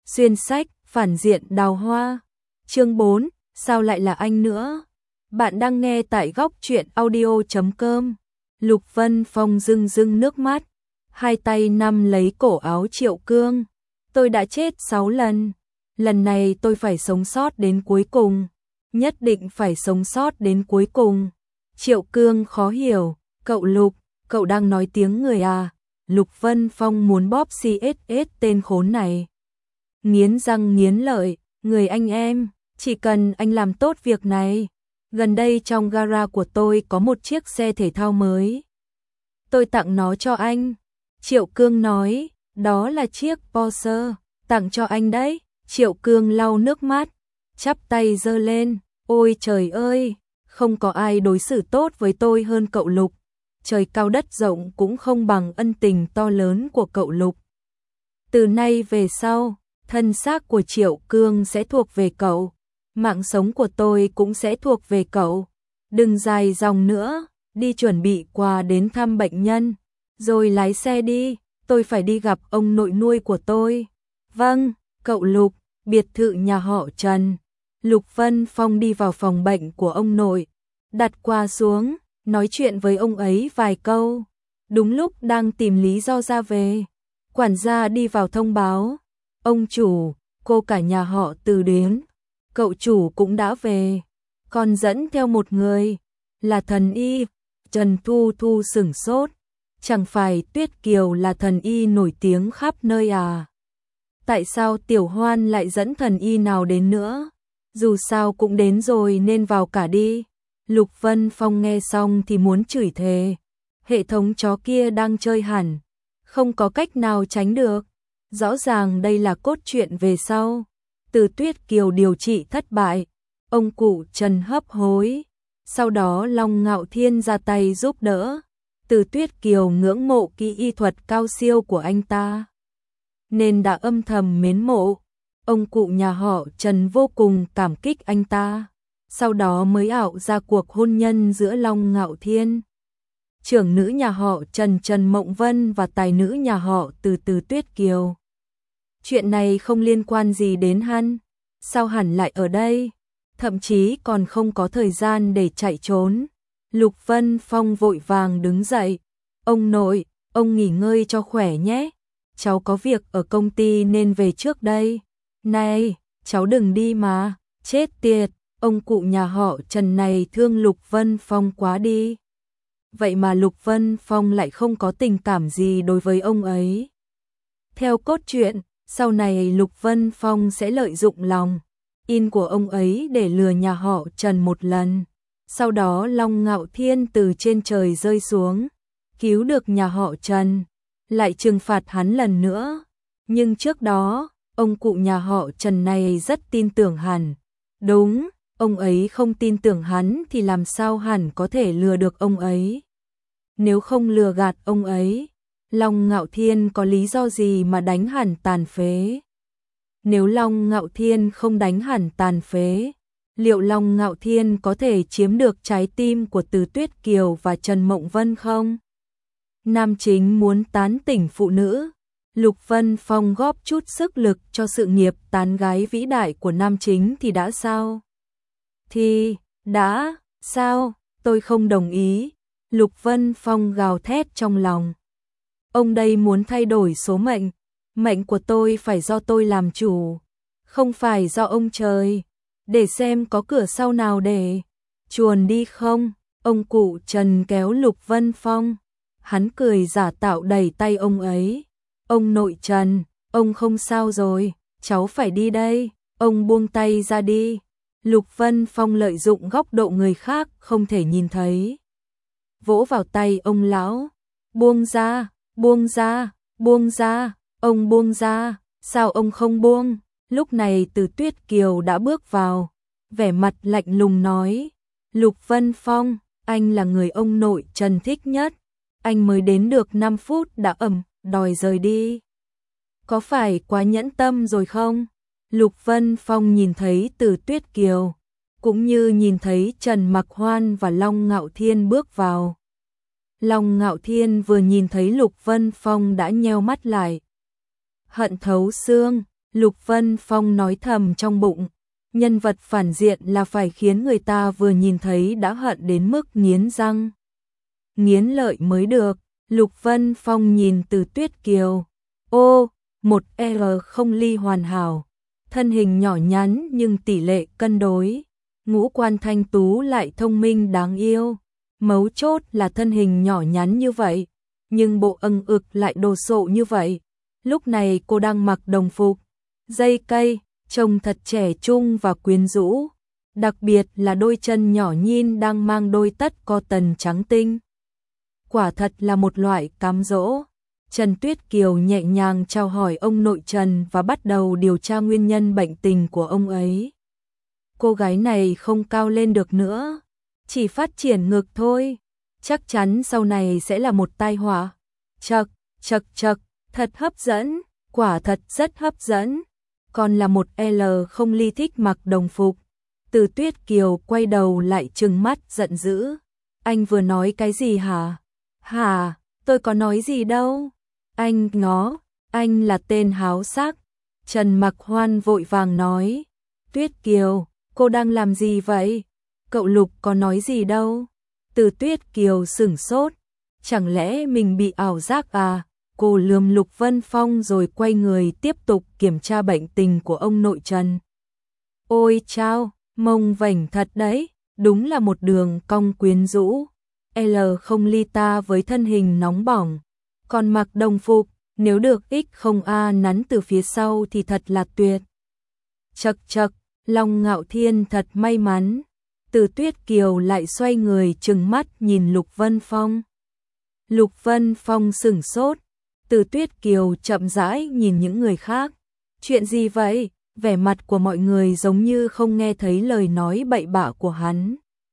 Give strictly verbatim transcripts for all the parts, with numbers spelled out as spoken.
Xuyên sách, phản diện đào hoa. Chương bốn, sao lại là anh nữa? Bạn đang nghe tại góc truyện audio chấm com. Lục Vân Phong rưng rưng nước mắt, hai tay nắm lấy cổ áo Triệu Cương. Tôi đã chết sáu lần, lần này tôi phải sống sót đến cuối cùng, nhất định phải sống sót đến cuối cùng. Triệu Cương khó hiểu, cậu Lục, cậu đang nói tiếng người à? Lục Vân Phong muốn bóp xê ét ét tên khốn này. Nghiến răng nghiến lợi, người anh em, chỉ cần anh làm tốt việc này. Gần đây trong gara của tôi có một chiếc xe thể thao mới. Tôi tặng nó cho anh. Triệu Cương nói, đó là chiếc Porsche, tặng cho anh đấy. Triệu Cương lau nước mắt, chắp tay giơ lên, ôi trời ơi, không có ai đối xử tốt với tôi hơn cậu Lục. Trời cao đất rộng cũng không bằng ân tình to lớn của cậu Lục. Từ nay về sau, thân xác của Triệu Cương sẽ thuộc về cậu, mạng sống của tôi cũng sẽ thuộc về cậu. Đừng dài dòng nữa, đi chuẩn bị quà đến thăm bệnh nhân, rồi lái xe đi, tôi phải đi gặp ông nội nuôi của tôi. Vâng, cậu Lục. Biệt thự nhà họ Trần. Lục Vân Phong đi vào phòng bệnh của ông nội, đặt quà xuống, nói chuyện với ông ấy vài câu. Đúng lúc đang tìm lý do ra về, quản gia đi vào thông báo, ông chủ, cô cả nhà họ Từ đến, cậu chủ cũng đã về, còn dẫn theo một người, là thần y. Trần Thu Thu sửng sốt, chẳng phải Tuyết Kiều là thần y nổi tiếng khắp nơi à? Tại sao Tiểu Hoan lại dẫn thần y nào đến nữa? Dù sao cũng đến rồi nên vào cả đi. Lục Vân Phong nghe xong thì muốn chửi thề. Hệ thống chó kia đang chơi hẳn, không có cách nào tránh được. Rõ ràng đây là cốt truyện về sau. Từ Tuyết Kiều điều trị thất bại, ông cụ Trần hấp hối. Sau đó Long Ngạo Thiên ra tay giúp đỡ. Từ Tuyết Kiều ngưỡng mộ kỹ y thuật cao siêu của anh ta, nên đã âm thầm mến mộ. Ông cụ nhà họ Trần vô cùng cảm kích anh ta, sau đó mới ảo ra cuộc hôn nhân giữa Long Ngạo Thiên, trưởng nữ nhà họ Trần Trần Mộng Vân và tài nữ nhà họ Từ Từ Tuyết Kiều. Chuyện này không liên quan gì đến hắn, sao hẳn lại ở đây, thậm chí còn không có thời gian để chạy trốn. Lục Vân Phong vội vàng đứng dậy, ông nội, ông nghỉ ngơi cho khỏe nhé. Cháu có việc ở công ty nên về trước đây. Này, cháu đừng đi mà, chết tiệt, ông cụ nhà họ Trần này thương Lục Vân Phong quá đi. Vậy mà Lục Vân Phong lại không có tình cảm gì đối với ông ấy. Theo cốt truyện, sau này Lục Vân Phong sẽ lợi dụng lòng in của ông ấy để lừa nhà họ Trần một lần. Sau đó Long Ngạo Thiên từ trên trời rơi xuống, cứu được nhà họ Trần, lại trừng phạt hắn lần nữa. Nhưng trước đó, ông cụ nhà họ Trần này rất tin tưởng hắn. Đúng, ông ấy không tin tưởng hắn thì làm sao hắn có thể lừa được ông ấy. Nếu không lừa gạt ông ấy, Long Ngạo Thiên có lý do gì mà đánh hắn tàn phế? Nếu Long Ngạo Thiên không đánh hắn tàn phế, liệu Long Ngạo Thiên có thể chiếm được trái tim của Từ Tuyết Kiều và Trần Mộng Vân không? Nam chính muốn tán tỉnh phụ nữ, Lục Vân Phong góp chút sức lực cho sự nghiệp tán gái vĩ đại của nam chính thì đã sao? Thì, đã, sao, tôi không đồng ý. Lục Vân Phong gào thét trong lòng. Ông đây muốn thay đổi số mệnh, mệnh của tôi phải do tôi làm chủ, không phải do ông trời. Để xem có cửa sau nào để chuồn đi không? Ông cụ Trần kéo Lục Vân Phong. Hắn cười giả tạo đẩy tay ông ấy. Ông nội Trần, ông không sao rồi, cháu phải đi đây, ông buông tay ra đi. Lục Vân Phong lợi dụng góc độ người khác không thể nhìn thấy, vỗ vào tay ông lão. Buông ra, buông ra, buông ra, ông buông ra, sao ông không buông? Lúc này Từ Tuyết Kiều đã bước vào, vẻ mặt lạnh lùng nói, Lục Vân Phong, anh là người ông nội Trần thích nhất, anh mới đến được năm phút đã ầm đòi rời đi. Có phải quá nhẫn tâm rồi không? Lục Vân Phong nhìn thấy Từ Tuyết Kiều, cũng như nhìn thấy Trần Mặc Hoan và Long Ngạo Thiên bước vào. Long Ngạo Thiên vừa nhìn thấy Lục Vân Phong đã nheo mắt lại. Hận thấu xương, Lục Vân Phong nói thầm trong bụng, nhân vật phản diện là phải khiến người ta vừa nhìn thấy đã hận đến mức nghiến răng nghiến lợi mới được. Lục Vân Phong nhìn Từ Tuyết Kiều. Ô, một R không ly hoàn hảo, thân hình nhỏ nhắn nhưng tỷ lệ cân đối, ngũ quan thanh tú lại thông minh đáng yêu. Mấu chốt là thân hình nhỏ nhắn như vậy, nhưng bộ âng ực lại đồ sộ như vậy. Lúc này cô đang mặc đồng phục dây cây, trông thật trẻ trung và quyến rũ, đặc biệt là đôi chân nhỏ nhin đang mang đôi tất cotton trắng tinh. Quả thật là một loại cám dỗ. Trần Tuyết Kiều nhẹ nhàng chào hỏi ông nội Trần và bắt đầu điều tra nguyên nhân bệnh tình của ông ấy. Cô gái này không cao lên được nữa, chỉ phát triển ngực thôi, chắc chắn sau này sẽ là một tai họa. Chậc, chậc chậc, thật hấp dẫn, quả thật rất hấp dẫn. Còn là một L không ly thích mặc đồng phục. Từ Tuyết Kiều quay đầu lại trừng mắt giận dữ. Anh vừa nói cái gì hả? Hả, tôi có nói gì đâu. Anh ngó, anh là tên háo sắc. Trần Mặc Hoan vội vàng nói. Tuyết Kiều, cô đang làm gì vậy? Cậu Lục có nói gì đâu. Từ Tuyết Kiều sửng sốt. Chẳng lẽ mình bị ảo giác à? Cô lườm Lục Vân Phong rồi quay người tiếp tục kiểm tra bệnh tình của ông nội Trần. Ôi chao, mông vảnh thật đấy, đúng là một đường cong quyến rũ. L không ly ta với thân hình nóng bỏng, còn mặc đồng phục, nếu được X không A nắn từ phía sau thì thật là tuyệt. Chậc chậc, Long Ngạo Thiên thật may mắn. Từ Tuyết Kiều lại xoay người trừng mắt nhìn Lục Vân Phong. Lục Vân Phong sửng sốt. Từ Tuyết Kiều chậm rãi nhìn những người khác. Chuyện gì vậy? Vẻ mặt của mọi người giống như không nghe thấy lời nói bậy bạ của hắn.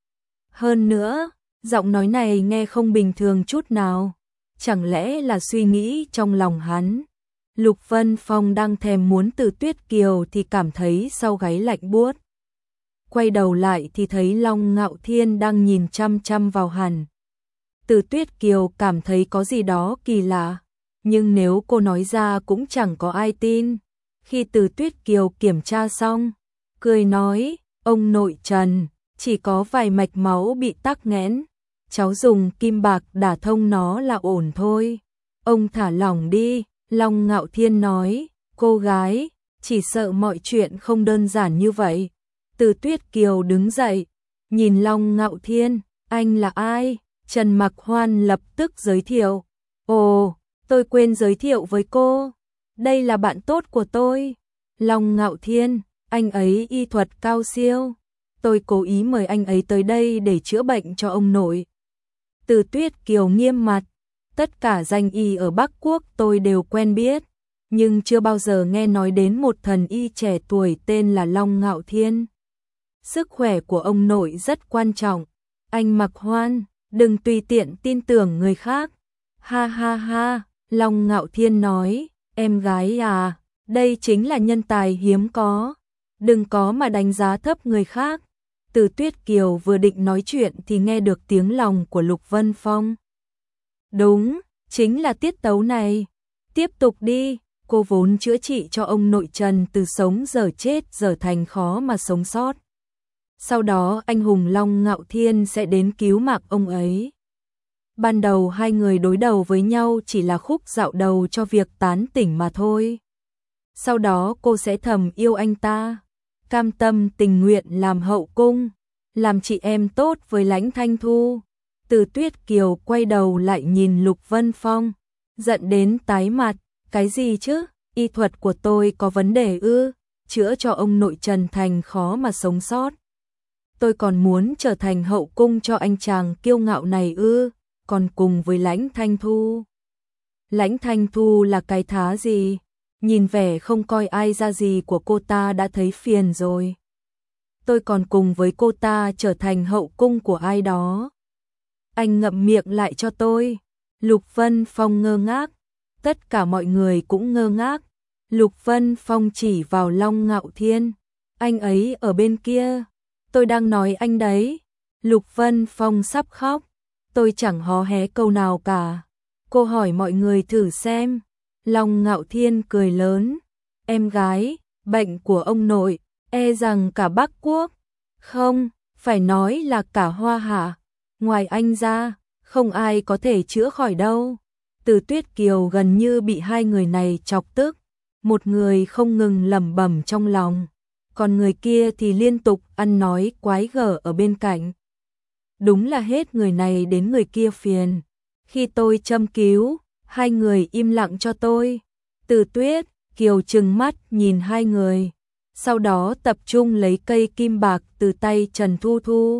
Hơn nữa, giọng nói này nghe không bình thường chút nào. Chẳng lẽ là suy nghĩ trong lòng hắn? Lục Vân Phong đang thèm muốn Từ Tuyết Kiều thì cảm thấy sau gáy lạnh buốt. Quay đầu lại thì thấy Long Ngạo Thiên đang nhìn chăm chăm vào hắn. Từ Tuyết Kiều cảm thấy có gì đó kỳ lạ, nhưng nếu cô nói ra cũng chẳng có ai tin. Khi Từ Tuyết Kiều kiểm tra xong, cười nói, ông nội Trần, chỉ có vài mạch máu bị tắc nghẽn, cháu dùng kim bạc đả thông nó là ổn thôi. Ông thả lỏng đi. Long Ngạo Thiên nói, cô gái, chỉ sợ mọi chuyện không đơn giản như vậy. Từ Tuyết Kiều đứng dậy, nhìn Long Ngạo Thiên, anh là ai? Trần Mặc Hoan lập tức giới thiệu. Ồ, tôi quên giới thiệu với cô. Đây là bạn tốt của tôi. Long Ngạo Thiên, anh ấy y thuật cao siêu. Tôi cố ý mời anh ấy tới đây để chữa bệnh cho ông nội. Từ Tuyết Kiều nghiêm mặt. Tất cả danh y ở Bắc Quốc tôi đều quen biết, nhưng chưa bao giờ nghe nói đến một thần y trẻ tuổi tên là Long Ngạo Thiên. Sức khỏe của ông nội rất quan trọng. Anh Mặc Hoan, đừng tùy tiện tin tưởng người khác. Ha ha ha, Long Ngạo Thiên nói, em gái à, đây chính là nhân tài hiếm có. Đừng có mà đánh giá thấp người khác. Từ Tuyết Kiều vừa định nói chuyện thì nghe được tiếng lòng của Lục Vân Phong. Đúng, chính là tiết tấu này. Tiếp tục đi, cô vốn chữa trị cho ông nội Trần từ sống giờ chết giờ thành khó mà sống sót. Sau đó anh hùng Long Ngạo Thiên sẽ đến cứu mạng ông ấy. Ban đầu hai người đối đầu với nhau chỉ là khúc dạo đầu cho việc tán tỉnh mà thôi. Sau đó cô sẽ thầm yêu anh ta, cam tâm tình nguyện làm hậu cung, làm chị em tốt với Lãnh Thanh Thu. Từ Tuyết Kiều quay đầu lại nhìn Lục Vân Phong, giận đến tái mặt, cái gì chứ, y thuật của tôi có vấn đề ư, chữa cho ông nội Trần thành khó mà sống sót. Tôi còn muốn trở thành hậu cung cho anh chàng kiêu ngạo này ư, còn cùng với Lãnh Thanh Thu. Lãnh Thanh Thu là cái thá gì, nhìn vẻ không coi ai ra gì của cô ta đã thấy phiền rồi. Tôi còn cùng với cô ta trở thành hậu cung của ai đó. Anh ngậm miệng lại cho tôi. Lục Vân Phong ngơ ngác. Tất cả mọi người cũng ngơ ngác. Lục Vân Phong chỉ vào Long Ngạo Thiên. Anh ấy ở bên kia. Tôi đang nói anh đấy. Lục Vân Phong sắp khóc. Tôi chẳng hó hé câu nào cả. Cô hỏi mọi người thử xem. Long Ngạo Thiên cười lớn. Em gái, bệnh của ông nội, e rằng cả Bắc Quốc, không, phải nói là cả Hoa Hạ, ngoài anh ra, không ai có thể chữa khỏi đâu. Từ Tuyết Kiều gần như bị hai người này chọc tức, một người không ngừng lẩm bẩm trong lòng, còn người kia thì liên tục ăn nói quái gở ở bên cạnh. Đúng là hết người này đến người kia phiền. Khi tôi châm cứu, hai người im lặng cho tôi. Từ Tuyết Kiều trừng mắt nhìn hai người, sau đó tập trung lấy cây kim bạc từ tay Trần Thu Thu.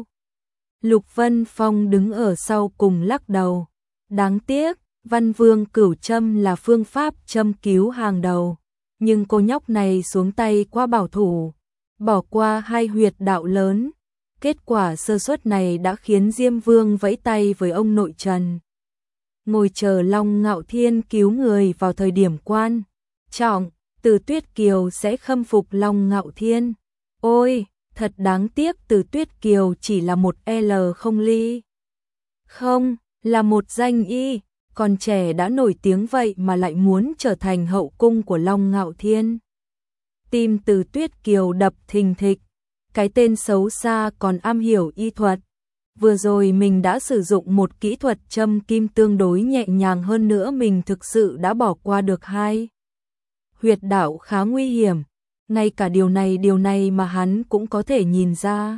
Lục Vân Phong đứng ở sau cùng lắc đầu. Đáng tiếc, Văn Vương Cửu châm là phương pháp châm cứu hàng đầu, nhưng cô nhóc này xuống tay quá bảo thủ, bỏ qua hai huyệt đạo lớn. Kết quả sơ suất này đã khiến Diêm Vương vẫy tay với ông nội Trần. Ngồi chờ Long Ngạo Thiên cứu người vào thời điểm quan trọng, Từ Tuyết Kiều sẽ khâm phục Long Ngạo Thiên. Ôi, thật đáng tiếc, Từ Tuyết Kiều chỉ là một L không ly. Không, là một danh y, còn trẻ đã nổi tiếng vậy mà lại muốn trở thành hậu cung của Long Ngạo Thiên. Tim Từ Tuyết Kiều đập thình thịch, cái tên xấu xa còn am hiểu y thuật. Vừa rồi mình đã sử dụng một kỹ thuật châm kim tương đối nhẹ nhàng hơn nữa, mình thực sự đã bỏ qua được hai huyệt đạo khá nguy hiểm. Ngay cả điều này điều này mà hắn cũng có thể nhìn ra.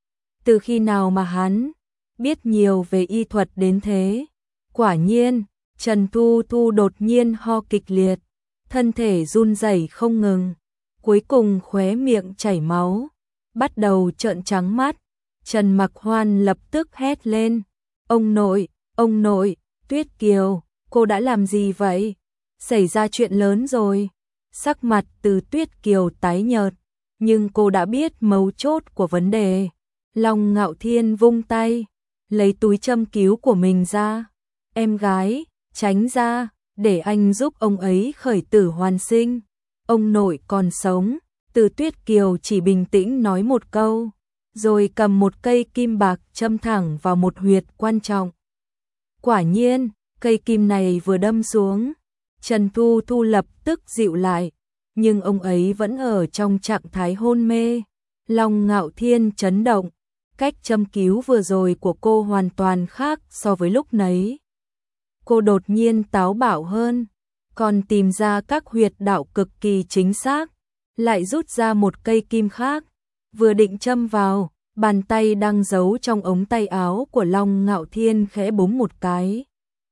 Từ khi nào mà hắn biết nhiều về y thuật đến thế? Quả nhiên, Trần Thu Thu đột nhiên ho kịch liệt, thân thể run rẩy không ngừng, cuối cùng khóe miệng chảy máu, bắt đầu trợn trắng mắt. Trần Mặc Hoan lập tức hét lên, ông nội, ông nội, Tuyết Kiều, cô đã làm gì vậy? Xảy ra chuyện lớn rồi. Sắc mặt Từ Tuyết Kiều tái nhợt, nhưng cô đã biết mấu chốt của vấn đề. Long Ngạo Thiên vung tay, lấy túi châm cứu của mình ra. Em gái, tránh ra, để anh giúp ông ấy khởi tử hoàn sinh. Ông nội còn sống. Từ Tuyết Kiều chỉ bình tĩnh nói một câu, rồi cầm một cây kim bạc châm thẳng vào một huyệt quan trọng. Quả nhiên, cây kim này vừa đâm xuống, Trần Thu Thu lập tức dịu lại, nhưng ông ấy vẫn ở trong trạng thái hôn mê. Long Ngạo Thiên chấn động, cách châm cứu vừa rồi của cô hoàn toàn khác so với lúc nấy. Cô đột nhiên táo bạo hơn, còn tìm ra các huyệt đạo cực kỳ chính xác, lại rút ra một cây kim khác, vừa định châm vào, bàn tay đang giấu trong ống tay áo của Long Ngạo Thiên khẽ búng một cái.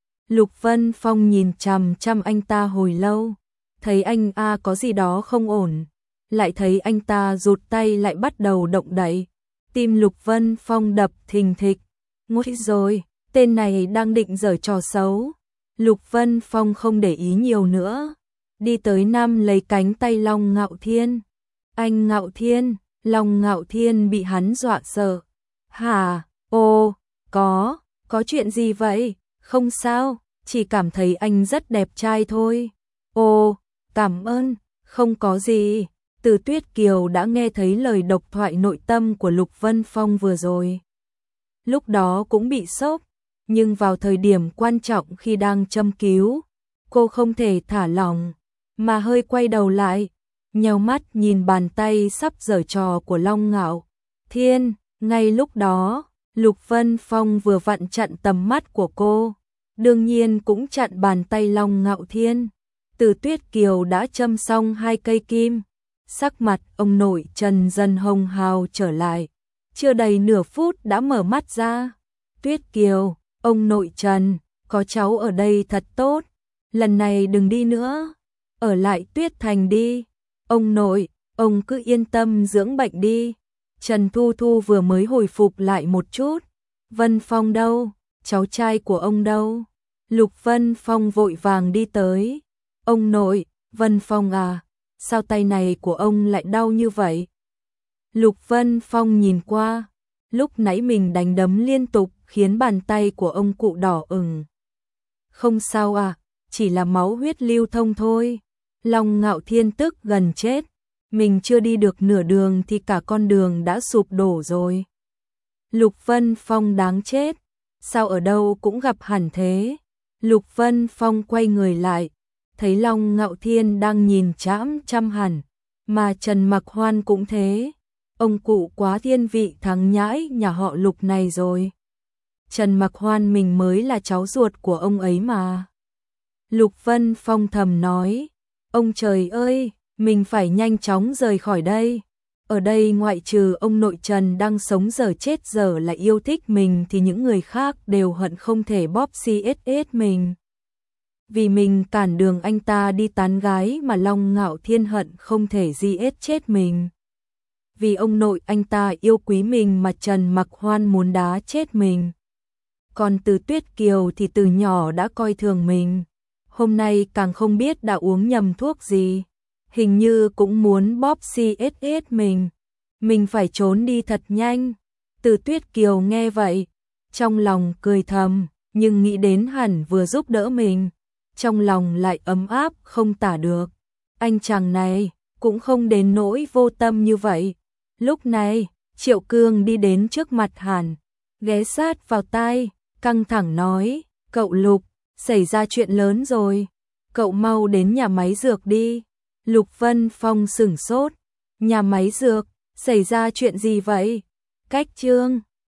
Lục Vân Phong nhìn chằm chằm anh ta hồi lâu, thấy anh a có gì đó không ổn, lại thấy anh ta rụt tay lại bắt đầu động đậy. Tim Lục Vân Phong đập thình thịch, nguy rồi, tên này đang định giở trò xấu. Lục Vân Phong không để ý nhiều nữa, đi tới nắm lấy cánh tay Long Ngạo Thiên. Anh Ngạo Thiên, Long Ngạo Thiên bị hắn dọa sợ. Hả, ô, có, có chuyện gì vậy? Không sao, chỉ cảm thấy anh rất đẹp trai thôi. Ồ, cảm ơn, không có gì. Từ Tuyết Kiều đã nghe thấy lời độc thoại nội tâm của Lục Vân Phong vừa rồi. Lúc đó cũng bị sốc, nhưng vào thời điểm quan trọng khi đang châm cứu, cô không thể thả lỏng, mà hơi quay đầu lại, nheo mắt nhìn bàn tay sắp giở trò của Long Ngạo Thiên. Ngay lúc đó, Lục Vân Phong vừa vặn chặn tầm mắt của cô, đương nhiên cũng chặn bàn tay Long Ngạo Thiên. Từ Tuyết Kiều đã châm xong hai cây kim, sắc mặt ông nội Trần dần hồng hào trở lại, chưa đầy nửa phút đã mở mắt ra. Tuyết Kiều, ông nội Trần, có cháu ở đây thật tốt, lần này đừng đi nữa, ở lại Tuyết Thành đi. Ông nội, ông cứ yên tâm dưỡng bệnh đi. Trần Thu Thu vừa mới hồi phục lại một chút. Vân Phong đâu? Cháu trai của ông đâu? Lục Vân Phong vội vàng đi tới. Ông nội, Vân Phong à, sao tay này của ông lại đau như vậy? Lục Vân Phong nhìn qua, lúc nãy mình đánh đấm liên tục khiến bàn tay của ông cụ đỏ ửng. Không sao à, chỉ là máu huyết lưu thông thôi. Long Ngạo Thiên tức gần chết, mình chưa đi được nửa đường thì cả con đường đã sụp đổ rồi. Lục Vân Phong đáng chết, sao ở đâu cũng gặp hẳn thế. Lục Vân Phong quay người lại, thấy Long Ngạo Thiên đang nhìn chăm chăm hẳn, mà Trần Mặc Hoan cũng thế. Ông cụ quá thiên vị thằng nhãi nhà họ Lục này rồi. Trần Mặc Hoan mình mới là cháu ruột của ông ấy mà. Lục Vân Phong thầm nói, ông trời ơi, mình phải nhanh chóng rời khỏi đây. Ở đây ngoại trừ ông nội Trần đang sống giờ chết giờ là yêu thích mình thì những người khác đều hận không thể bóp xê ét ét mình. Vì mình cản đường anh ta đi tán gái mà Long Ngạo Thiên hận không thể giết chết mình. Vì ông nội anh ta yêu quý mình mà Trần Mặc Hoan muốn đá chết mình. Còn Từ Tuyết Kiều thì từ nhỏ đã coi thường mình. Hôm nay càng không biết đã uống nhầm thuốc gì. Hình như cũng muốn bóp xê ét ét mình. Mình phải trốn đi thật nhanh. Từ Tuyết Kiều nghe vậy, trong lòng cười thầm, nhưng nghĩ đến hẳn vừa giúp đỡ mình. Trong lòng lại ấm áp không tả được. Anh chàng này cũng không đến nỗi vô tâm như vậy. Lúc này, Triệu Cương đi đến trước mặt Hàn, ghé sát vào tai, căng thẳng nói, cậu Lục, xảy ra chuyện lớn rồi. Cậu mau đến nhà máy dược đi. Lục Vân Phong sửng sốt. Nhà máy dược, xảy ra chuyện gì vậy? Cách Trương